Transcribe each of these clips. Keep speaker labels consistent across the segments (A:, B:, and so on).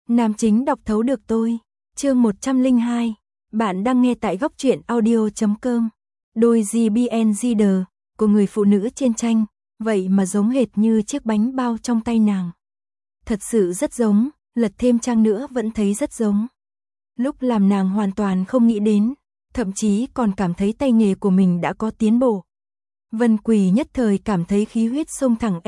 A: Nam chính đọc thấu được tôi. Chương 102. Bạn đang nghe tại góc truyện audio.com. Đôi GBNGD của người phụ nữ trên tranh, vậy mà giống hệt như chiếc bánh bao trong tay nàng. Thật sự rất giống, lật thêm trang nữa vẫn thấy rất giống. Lúc làm nàng hoàn toàn không nghĩ đến, thậm chí còn cảm thấy tay nghề của mình đã có tiến bộ. Vân Quỳ nhất thời cảm thấy khí huyết xông thẳng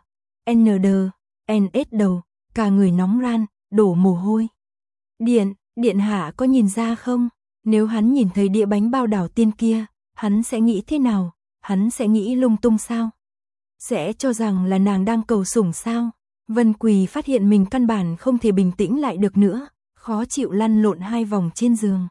A: NS đầu, cả người nóng ran, đổ mồ hôi. Điện hạ có nhìn ra không? Nếu hắn nhìn thấy đĩa bánh bao đảo tiên kia, hắn sẽ nghĩ thế nào? Hắn sẽ nghĩ lung tung sao? Sẽ cho rằng là nàng đang cầu sủng sao? Vân Quỳ phát hiện mình căn bản không thể bình tĩnh lại được nữa, khó chịu lăn lộn 2 vòng trên giường.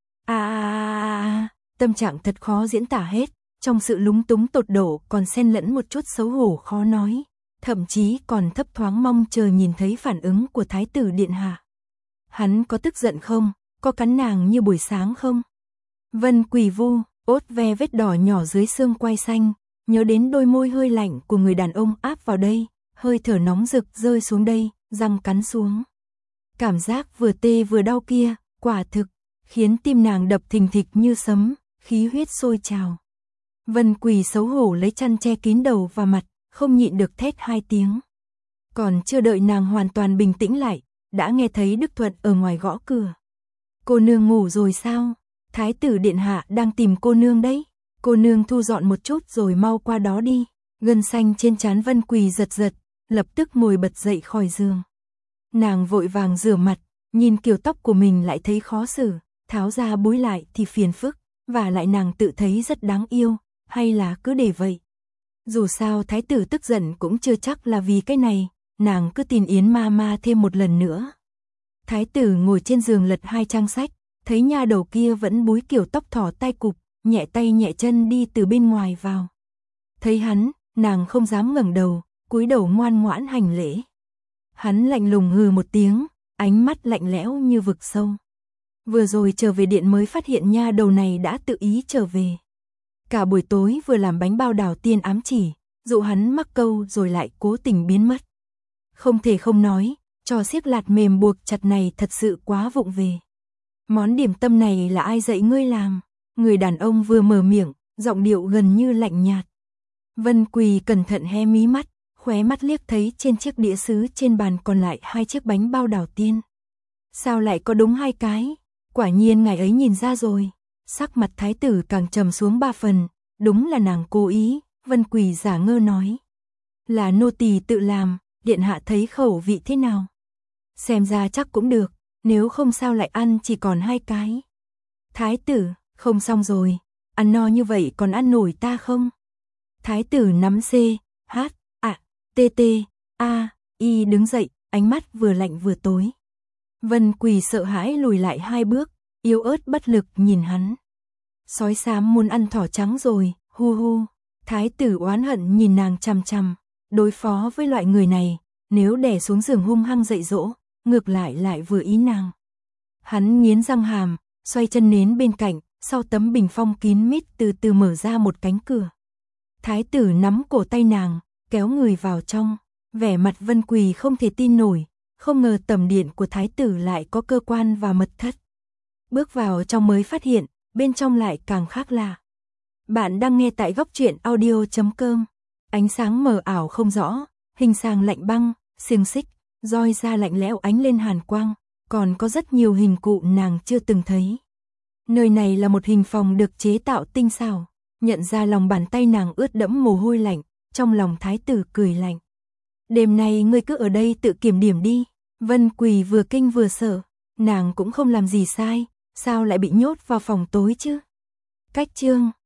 A: Tâm trạng thật khó diễn tả hết, trong sự lúng túng tột độ còn xen lẫn một chút xấu hổ khó nói, thậm chí còn thấp thoáng mong chờ nhìn thấy phản ứng của thái tử điện hạ. Hắn có tức giận không? Có cắn nàng như buổi sáng không? Vân Quỳ vu, ốt ve vết đỏ nhỏ dưới xương quai xanh, nhớ đến đôi môi hơi lạnh của người đàn ông áp vào đây, hơi thở nóng rực rơi xuống đây, răng cắn xuống. Cảm giác vừa tê vừa đau kia, quả thực, khiến tim nàng đập thình thịch như sấm, khí huyết sôi trào. Vân Quỳ xấu hổ lấy chăn che kín đầu và mặt, không nhịn được thét 2 tiếng. Còn chưa đợi nàng hoàn toàn bình tĩnh lại, đã nghe thấy Đức Thuận ở ngoài gõ cửa. Cô nương ngủ rồi sao? Thái tử điện hạ đang tìm cô nương đấy. Cô nương thu dọn một chút rồi mau qua đó đi. Gân xanh trên trán Vân Quỳ giật giật, lập tức ngồi bật dậy khỏi giường. Nàng vội vàng rửa mặt, nhìn kiểu tóc của mình lại thấy khó xử, tháo ra búi lại thì phiền phức, và lại nàng tự thấy rất đáng yêu, hay là cứ để vậy. Dù sao thái tử tức giận cũng chưa chắc là vì cái này, nàng cứ tin Yến ma thêm một lần nữa. Thái tử ngồi trên giường lật 2 trang sách, thấy nha đầu kia vẫn búi kiểu tóc thỏ tai cụp, nhẹ tay nhẹ chân đi từ bên ngoài vào. Thấy hắn, nàng không dám ngẩng đầu, cúi đầu ngoan ngoãn hành lễ. Hắn lạnh lùng hừ một tiếng, ánh mắt lạnh lẽo như vực sâu. Vừa rồi trở về điện mới phát hiện nha đầu này đã tự ý trở về. Cả buổi tối vừa làm bánh bao đảo tiên ám chỉ, dụ hắn mắc câu rồi lại cố tình biến mất. Không thể không nói, trò xiếc lạt mềm buộc chặt này thật sự quá vụng về. Món điểm tâm này là ai dạy ngươi làm? Người đàn ông vừa mở miệng, giọng điệu gần như lạnh nhạt. Vân Quỳ cẩn thận hé mí mắt, khóe mắt liếc thấy trên chiếc đĩa sứ trên bàn còn lại 2 chiếc bánh bao đảo tiên. Sao lại có đúng 2 cái? Quả nhiên ngài ấy nhìn ra rồi. Sắc mặt thái tử càng trầm xuống 3 phần, đúng là nàng cố ý, Vân Quỳ giả ngơ nói. Là nô tỳ tự làm, điện hạ thấy khẩu vị thế nào? Xem ra chắc cũng được, nếu không sao lại ăn chỉ còn 2 cái. Thái tử, không xong rồi, ăn no như vậy còn ăn nổi ta không? Thái tử nắm I đứng dậy, ánh mắt vừa lạnh vừa tối. Vân Quỳ sợ hãi lùi lại 2 bước, yếu ớt bất lực nhìn hắn. Sói xám muốn ăn thỏ trắng rồi, hu hu. Thái tử oán hận nhìn nàng chằm chằm, đối phó với loại người này, nếu đè xuống giường hung hăng dạy dỗ, ngược lại vừa ý nàng. Hắn nghiến răng hàm, xoay chân nến bên cạnh, sau tấm bình phong kín mít từ từ mở ra một cánh cửa. Thái tử nắm cổ tay nàng, kéo người vào trong, vẻ mặt Vân Quỳ không thể tin nổi, không ngờ tầm điện của thái tử lại có cơ quan và mật thất. Bước vào trong mới phát hiện, bên trong lại càng khác lạ. Bạn đang nghe tại góc truyện audio.com. Ánh sáng mờ ảo không rõ, hình sàng lạnh băng, xiềng xích, roi da lạnh lẽo ánh lên hàn quang, còn có rất nhiều hình cụ nàng chưa từng thấy. Nơi này là một hình phòng được chế tạo tinh xảo, nhận ra lòng bàn tay nàng ướt đẫm mồ hôi lạnh, trong lòng thái tử cười lạnh. Đêm nay ngươi cứ ở đây tự kiểm điểm đi. Vân Quỳ vừa kinh vừa sợ, nàng cũng không làm gì sai, sao lại bị nhốt vào phòng tối chứ? Cách chương